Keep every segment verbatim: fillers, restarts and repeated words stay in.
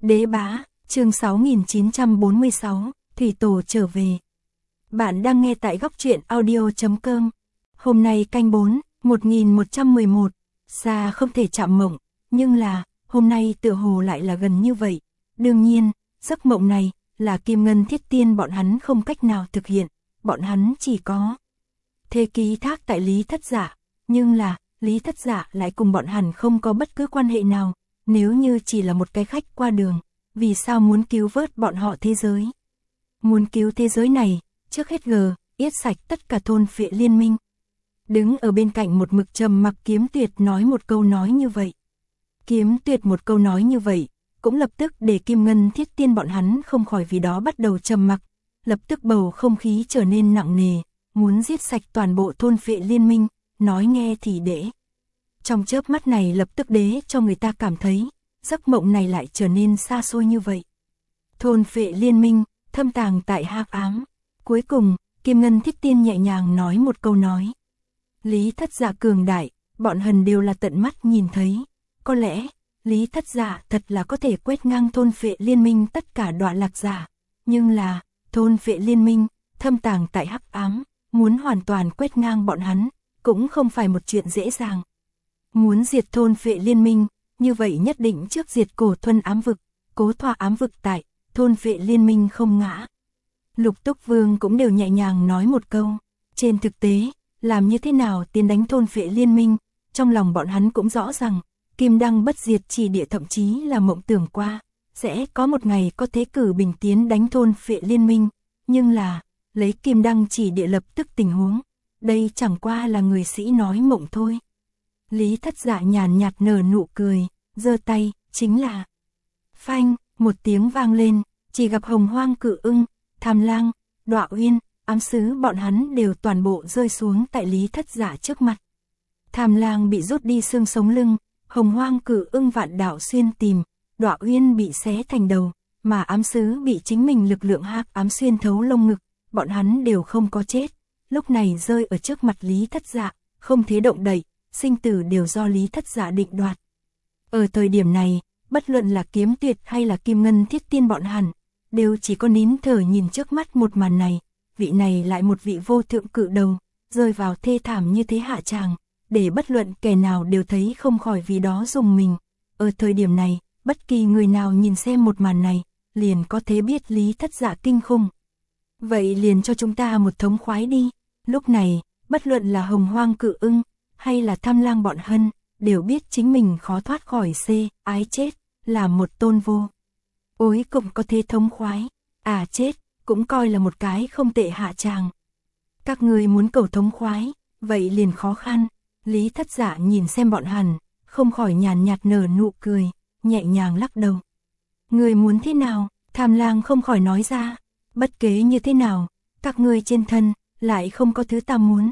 Đế bá, chương sáu nghìn chín trăm bốn mươi sáu, Thủy Tổ trở về. Bạn đang nghe tại góc truyện audio chấm com. Hôm nay canh bốn, một nghìn một trăm mười một, xa không thể chạm mộng, nhưng là, hôm nay tựa hồ lại là gần như vậy. Đương nhiên, giấc mộng này, là Kim Ngân Thiết Tiên bọn hắn không cách nào thực hiện, bọn hắn chỉ có thế ký thác tại Lý Thất Dạ, nhưng là, Lý Thất Dạ lại cùng bọn hắn không có bất cứ quan hệ nào, nếu như chỉ là một cái khách qua đường, vì sao muốn cứu vớt bọn họ thế giới? Muốn cứu thế giới này, trước hết gờ, yết sạch tất cả thôn phệ liên minh. Đứng ở bên cạnh một mực trầm mặc Kiếm Tuyệt nói một câu nói như vậy. Kiếm Tuyệt một câu nói như vậy, cũng lập tức để Kim Ngân Thiết Tiên bọn hắn không khỏi vì đó bắt đầu trầm mặc, lập tức bầu không khí trở nên nặng nề, muốn giết sạch toàn bộ thôn phệ liên minh, nói nghe thì dễ. Trong chớp mắt này lập tức đế cho người ta cảm thấy, giấc mộng này lại trở nên xa xôi như vậy. Thôn phệ liên minh, thâm tàng tại hắc ám. Cuối cùng, Kim Ngân Thiết Tiên nhẹ nhàng nói một câu nói. Lý Thất Dạ cường đại, bọn hần đều là tận mắt nhìn thấy. Có lẽ, Lý Thất Dạ thật là có thể quét ngang thôn phệ liên minh tất cả đọa lạc giả. Nhưng là, thôn phệ liên minh, thâm tàng tại hắc ám, muốn hoàn toàn quét ngang bọn hắn, cũng không phải một chuyện dễ dàng. Muốn diệt thôn phệ liên minh, như vậy nhất định trước diệt Cổ Thuần ám vực, Cố Thoa ám vực tại, thôn phệ liên minh không ngã. Lục Túc Vương cũng đều nhẹ nhàng nói một câu, trên thực tế, làm như thế nào tiến đánh thôn phệ liên minh, trong lòng bọn hắn cũng rõ ràng, Kim Đăng bất diệt chỉ địa thậm chí là mộng tưởng qua, sẽ có một ngày có thế cử bình tiến đánh thôn phệ liên minh, nhưng là, lấy Kim Đăng chỉ địa lập tức tình huống, đây chẳng qua là người sĩ nói mộng thôi. Lý Thất Dạ nhàn nhạt nở nụ cười, giơ tay, chính là phanh, một tiếng vang lên, chỉ gặp Hồng Hoang Cự Ưng, Tham Lang, Đọa Uyên, ám sứ bọn hắn đều toàn bộ rơi xuống tại Lý Thất Dạ trước mặt. Tham Lang bị rút đi xương sống lưng, Hồng Hoang Cự Ưng vạn đảo xuyên tìm, Đọa Uyên bị xé thành đầu, mà ám sứ bị chính mình lực lượng hắc ám xuyên thấu lông ngực, bọn hắn đều không có chết, lúc này rơi ở trước mặt Lý Thất Dạ, không thể động đậy, sinh tử đều do Lý Thất Dạ định đoạt. Ở thời điểm này, bất luận là Kiếm Tuyệt hay là Kim Ngân Thiết Tiên bọn hắn, đều chỉ có nín thở nhìn trước mắt một màn này, vị này lại một vị vô thượng cự đầu, rơi vào thê thảm như thế hạ tràng, để bất luận kẻ nào đều thấy không khỏi vì đó dùng mình. Ở thời điểm này, bất kỳ người nào nhìn xem một màn này, liền có thể biết Lý Thất Dạ kinh khủng. Vậy liền cho chúng ta một thống khoái đi. Lúc này, bất luận là Hồng Hoang Cự Ưng, hay là Tham Lang bọn hân, đều biết chính mình khó thoát khỏi C, ái chết, là một tôn vô. Ối cũng có thế thống khoái, à chết, cũng coi là một cái không tệ hạ tràng. Các người muốn cầu thống khoái, vậy liền khó khăn. Lý Thất Dạ nhìn xem bọn hẳn, không khỏi nhàn nhạt nở nụ cười, nhẹ nhàng lắc đầu. Người muốn thế nào? Tham Lang không khỏi nói ra, bất kể như thế nào, các người trên thân, lại không có thứ ta muốn.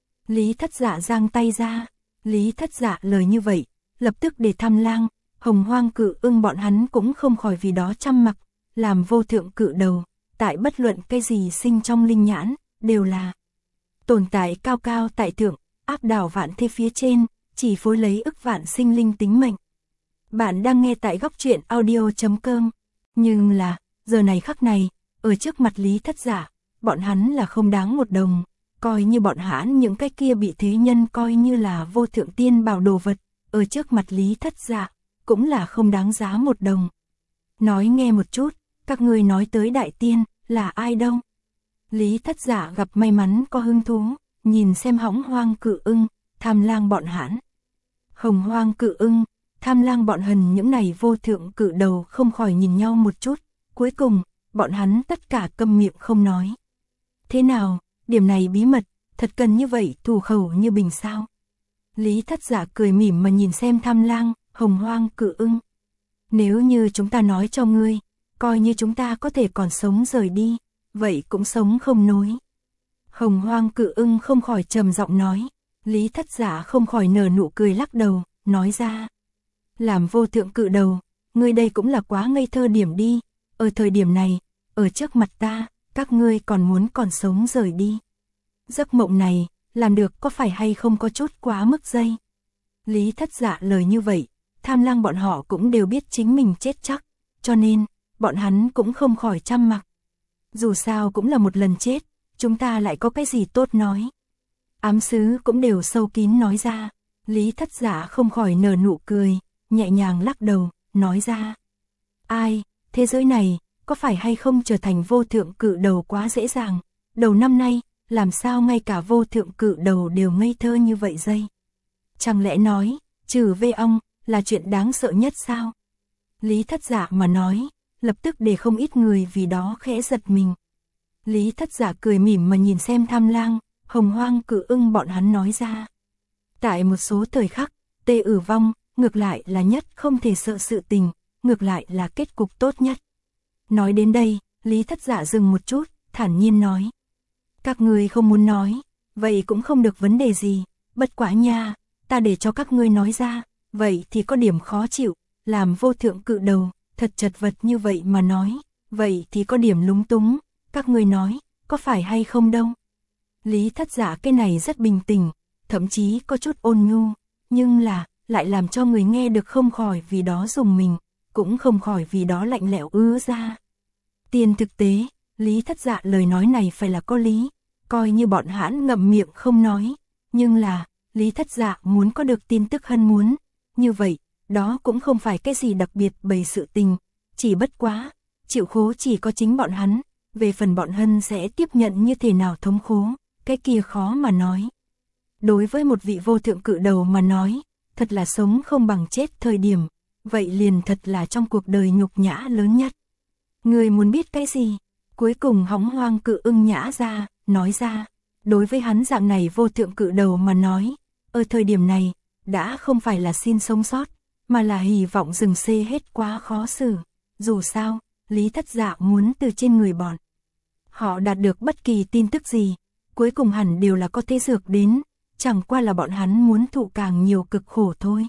Lý Thất Dạ giang tay ra, Lý Thất Dạ lời như vậy, lập tức để Tham Lang, Hồng Hoang Cự Ưng bọn hắn cũng không khỏi vì đó chăm mặc, làm vô thượng cự đầu, tại bất luận cái gì sinh trong linh nhãn, đều là tồn tại cao cao tại thượng, áp đảo vạn thế phía trên, chỉ phối lấy ức vạn sinh linh tính mệnh. Bạn đang nghe tại góc truyện audio chấm com, nhưng là, giờ này khắc này, ở trước mặt Lý Thất Dạ, bọn hắn là không đáng một đồng, coi như bọn hắn những cái kia bị thế nhân coi như là vô thượng tiên bảo đồ vật, ở trước mặt Lý Thất Dạ, cũng là không đáng giá một đồng. Nói nghe một chút, các ngươi nói tới đại tiên, là ai đâu? Lý Thất Dạ gặp may mắn có hứng thú, nhìn xem Hồng Hoang Cự Ưng, Tham Lang bọn hắn. Hồng Hoang Cự Ưng, Tham Lang bọn hần những này vô thượng cự đầu không khỏi nhìn nhau một chút, cuối cùng, bọn hắn tất cả câm miệng không nói. Thế nào, điểm này bí mật, thật cần như vậy thủ khẩu như bình sao? Lý Thất Dạ cười mỉm mà nhìn xem Tham Lang, Hồng Hoang Cự Ưng. Nếu như chúng ta nói cho ngươi, coi như chúng ta có thể còn sống rời đi, vậy cũng sống không nối. Hồng Hoang Cự Ưng không khỏi trầm giọng nói, Lý Thất Dạ không khỏi nở nụ cười lắc đầu, nói ra. Làm vô thượng cự đầu, ngươi đây cũng là quá ngây thơ điểm đi, ở thời điểm này, ở trước mặt ta, các ngươi còn muốn còn sống rời đi. Giấc mộng này, làm được có phải hay không có chút quá mức dây. Lý Thất Dạ lời như vậy, Tham Lang bọn họ cũng đều biết chính mình chết chắc, cho nên, bọn hắn cũng không khỏi trăm mặc. Dù sao cũng là một lần chết, chúng ta lại có cái gì tốt nói. Ám sứ cũng đều sâu kín nói ra, Lý Thất Dạ không khỏi nở nụ cười, nhẹ nhàng lắc đầu, nói ra. Ai, thế giới này, có phải hay không trở thành vô thượng cự đầu quá dễ dàng, đầu năm nay, làm sao ngay cả vô thượng cự đầu đều ngây thơ như vậy dây. Chẳng lẽ nói, trừ vê ong, là chuyện đáng sợ nhất sao? Lý Thất Dạ mà nói, lập tức để không ít người vì đó khẽ giật mình. Lý Thất Dạ cười mỉm mà nhìn xem Tham Lang, Hồng Hoang Cự Ưng bọn hắn nói ra. Tại một số thời khắc, tê ử vong, ngược lại là nhất không thể sợ sự tình, ngược lại là kết cục tốt nhất. Nói đến đây, Lý Thất Dạ dừng một chút, thản nhiên nói. Các ngươi không muốn nói, vậy cũng không được vấn đề gì, bất quá nha, ta để cho các ngươi nói ra, vậy thì có điểm khó chịu, làm vô thượng cự đầu, thật chật vật như vậy mà nói, vậy thì có điểm lúng túng, các ngươi nói, có phải hay không đâu. Lý Thất Dạ cái này rất bình tĩnh, thậm chí có chút ôn nhu, nhưng là, lại làm cho người nghe được không khỏi vì đó dùng mình, cũng không khỏi vì đó lạnh lẽo ứa ra. Tiền thực tế, Lý Thất Dạ lời nói này phải là có lý, coi như bọn hãn ngậm miệng không nói, nhưng là, Lý Thất Dạ muốn có được tin tức hân muốn, như vậy, đó cũng không phải cái gì đặc biệt bày sự tình, chỉ bất quá, chịu khố chỉ có chính bọn hắn, về phần bọn hân sẽ tiếp nhận như thế nào thống khố, cái kia khó mà nói. Đối với một vị vô thượng cự đầu mà nói, thật là sống không bằng chết thời điểm, vậy liền thật là trong cuộc đời nhục nhã lớn nhất. Người muốn biết cái gì? Cuối cùng Hồng Hoang Cự Ưng nhã ra, nói ra, đối với hắn dạng này vô thượng cự đầu mà nói, ở thời điểm này, đã không phải là xin sống sót, mà là hy vọng dừng xê hết quá khó xử. Dù sao, Lý Thất Dạ muốn từ trên người bọn họ đạt được bất kỳ tin tức gì, cuối cùng hẳn đều là có thế dược đến, chẳng qua là bọn hắn muốn thụ càng nhiều cực khổ thôi.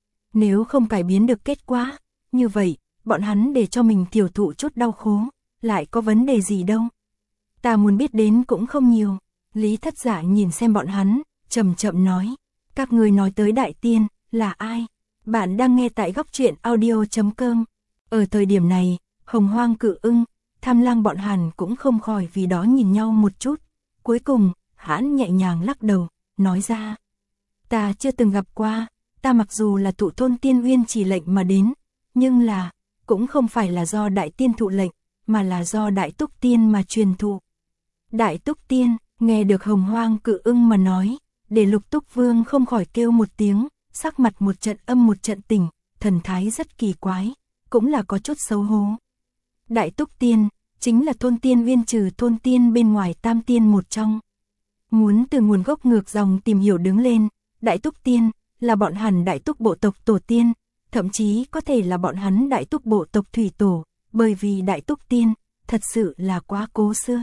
Nếu không cải biến được kết quả, như vậy, bọn hắn để cho mình tiểu thụ chút đau khổ, lại có vấn đề gì đâu. Ta muốn biết đến cũng không nhiều. Lý Thất Dạ nhìn xem bọn hắn, chậm chậm nói, các người nói tới đại tiên, là ai? Bạn đang nghe tại góc truyện audio chấm com. Ở thời điểm này, Hồng Hoang Cự Ưng, Tham Lang bọn hắn cũng không khỏi vì đó nhìn nhau một chút. Cuối cùng, hắn nhẹ nhàng lắc đầu, nói ra. Ta chưa từng gặp qua, ta mặc dù là thụ thôn tiên uyên chỉ lệnh mà đến, nhưng là, cũng không phải là do đại tiên thụ lệnh, mà là do đại túc tiên mà truyền thụ. Đại túc tiên, nghe được Hồng Hoang Cự Ưng mà nói, để Lục Túc Vương không khỏi kêu một tiếng, sắc mặt một trận âm một trận tỉnh, thần thái rất kỳ quái, cũng là có chút xấu hổ. Đại túc tiên, chính là thôn tiên uyên trừ thôn tiên bên ngoài tam tiên một trong. Muốn từ nguồn gốc ngược dòng tìm hiểu đứng lên, đại túc tiên, là bọn hắn đại túc bộ tộc tổ tiên, thậm chí có thể là bọn hắn đại túc bộ tộc thủy tổ, bởi vì đại túc tiên, thật sự là quá cố xưa.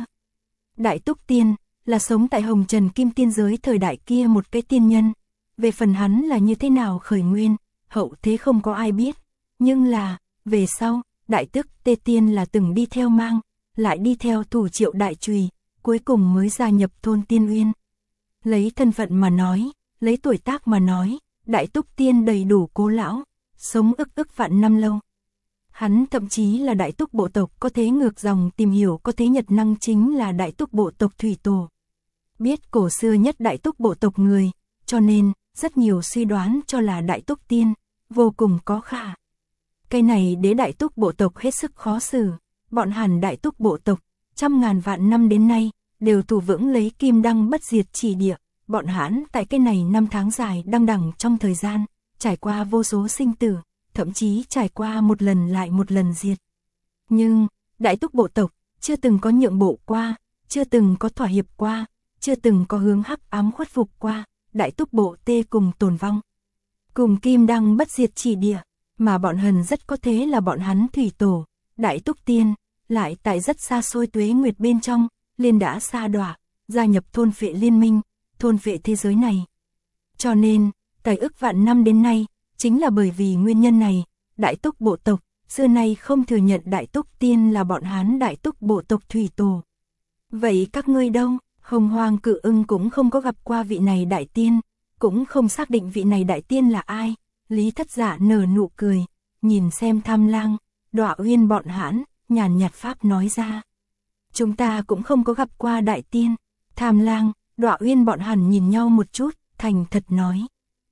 Đại túc tiên, là sống tại hồng trần kim tiên giới thời đại kia một cái tiên nhân, về phần hắn là như thế nào khởi nguyên, hậu thế không có ai biết, nhưng là, về sau, đại tức tê tiên là từng đi theo mang, lại đi theo thủ triệu đại trùy, cuối cùng mới gia nhập thôn tiên uyên. Lấy thân phận mà nói, lấy tuổi tác mà nói, đại túc tiên đầy đủ cố lão, sống ức ức vạn năm lâu. Hắn thậm chí là đại túc bộ tộc có thế ngược dòng tìm hiểu có thế nhật năng chính là đại túc bộ tộc thủy tổ. Biết cổ xưa nhất đại túc bộ tộc người, cho nên, rất nhiều suy đoán cho là đại túc tiên, vô cùng có khả. Cái này đế đại túc bộ tộc hết sức khó xử, bọn hẳn đại túc bộ tộc, trăm ngàn vạn năm đến nay, đều thủ vững lấy kim đăng bất diệt chỉ địa, bọn hãn tại cái này năm tháng dài đăng đẳng trong thời gian, trải qua vô số sinh tử, thậm chí trải qua một lần lại một lần diệt. Nhưng, đại túc bộ tộc, chưa từng có nhượng bộ qua, chưa từng có thỏa hiệp qua, chưa từng có hướng hắc ám khuất phục qua, đại túc bộ tê cùng tồn vong. Cùng kim đăng bất diệt chỉ địa, mà bọn hần rất có thế là bọn hắn thủy tổ, đại túc tiên, lại tại rất xa xôi tuế nguyệt bên trong, liền đã sa đọa, gia nhập thôn phệ liên minh, thôn phệ thế giới này. Cho nên, tại ức vạn năm đến nay, chính là bởi vì nguyên nhân này, đại túc bộ tộc, xưa nay không thừa nhận đại túc tiên là bọn hán đại túc bộ tộc thủy tổ. Vậy các ngươi đâu? Hồng Hoang Cự Ưng cũng không có gặp qua vị này đại tiên, cũng không xác định vị này đại tiên là ai. Lý Thất Dạ nở nụ cười, nhìn xem Tham Lang, Đọa Uyên bọn hãn, nhàn nhạt pháp nói ra. Chúng ta cũng không có gặp qua đại tiên. Tham Lang, Đọa Uyên bọn hẳn nhìn nhau một chút, thành thật nói.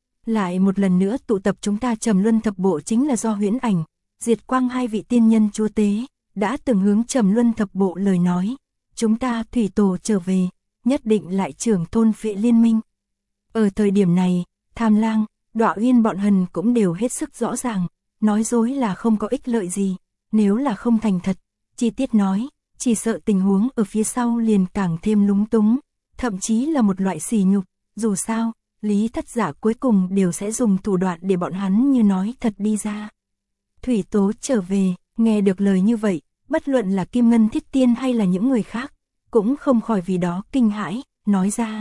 Lại một lần nữa tụ tập chúng ta Trầm Luân thập bộ chính là do Huyễn Ảnh, Diệt Quang hai vị tiên nhân chúa tế, đã từng hướng Trầm Luân thập bộ lời nói. Chúng ta thủy tổ trở về, nhất định lại trưởng thôn phệ liên minh. Ở thời điểm này, Tham Lang, Đọa Uyên bọn hần cũng đều hết sức rõ ràng, nói dối là không có ích lợi gì, nếu là không thành thật, chi tiết nói, chỉ sợ tình huống ở phía sau liền càng thêm lúng túng, thậm chí là một loại sỉ nhục, dù sao, Lý Thất Giả cuối cùng đều sẽ dùng thủ đoạn để bọn hắn như nói thật đi ra. Thủy Tố trở về, nghe được lời như vậy, bất luận là Kim Ngân Thiết Tiên hay là những người khác, cũng không khỏi vì đó kinh hãi, nói ra.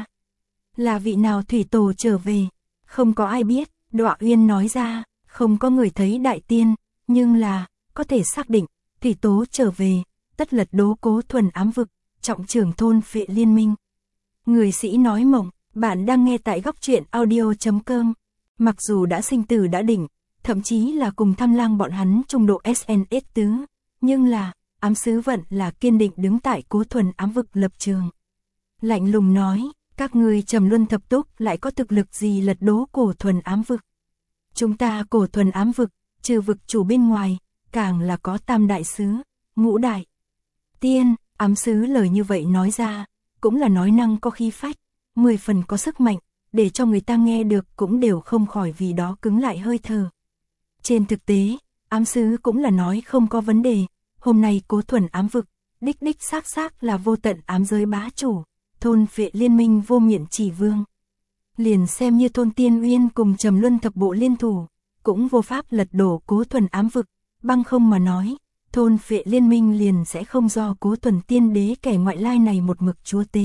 Là vị nào Thủy Tổ trở về? Không có ai biết, Đọa Uyên nói ra, không có người thấy đại tiên, nhưng là, có thể xác định, Thủy Tố trở về, tất lật đố Cố Thuần ám vực, trọng trưởng thôn phệ liên minh. Người sĩ nói mộng, bạn đang nghe tại góc truyện audio chấm com. Mặc dù đã sinh tử đã đỉnh, thậm chí là cùng Tham Lang bọn hắn trung độ ét en ét tứ, nhưng là, ám sứ vận là kiên định đứng tại Cố Thuần ám vực lập trường. Lạnh lùng nói, các người Trầm Luân thập túc lại có thực lực gì lật đố Cổ Thuần ám vực. Chúng ta Cổ Thuần ám vực, trừ vực chủ bên ngoài, càng là có tam đại sứ, ngũ đại tiên, ám sứ lời như vậy nói ra, cũng là nói năng có khí phách, mười phần có sức mạnh, để cho người ta nghe được cũng đều không khỏi vì đó cứng lại hơi thở. Trên thực tế, ám sứ cũng là nói không có vấn đề, hôm nay Cố Thuần ám vực, đích đích xác xác là vô tận ám giới bá chủ, thôn phệ liên minh vô miện chỉ vương. Liền xem như thôn Tiên Uyên cùng Trầm Luân thập bộ liên thủ, cũng vô pháp lật đổ Cố Thuần ám vực, băng không mà nói, thôn phệ liên minh liền sẽ không do Cố Thuần tiên đế kẻ ngoại lai này một mực chúa tế.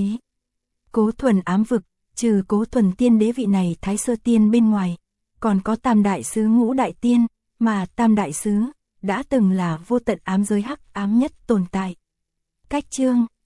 Cố Thuần ám vực, trừ Cố Thuần tiên đế vị này Thái Sơ tiên bên ngoài, còn có tam đại sứ ngũ đại tiên, mà tam đại sứ đã từng là vô tận ám giới hắc ám nhất tồn tại. Cách chương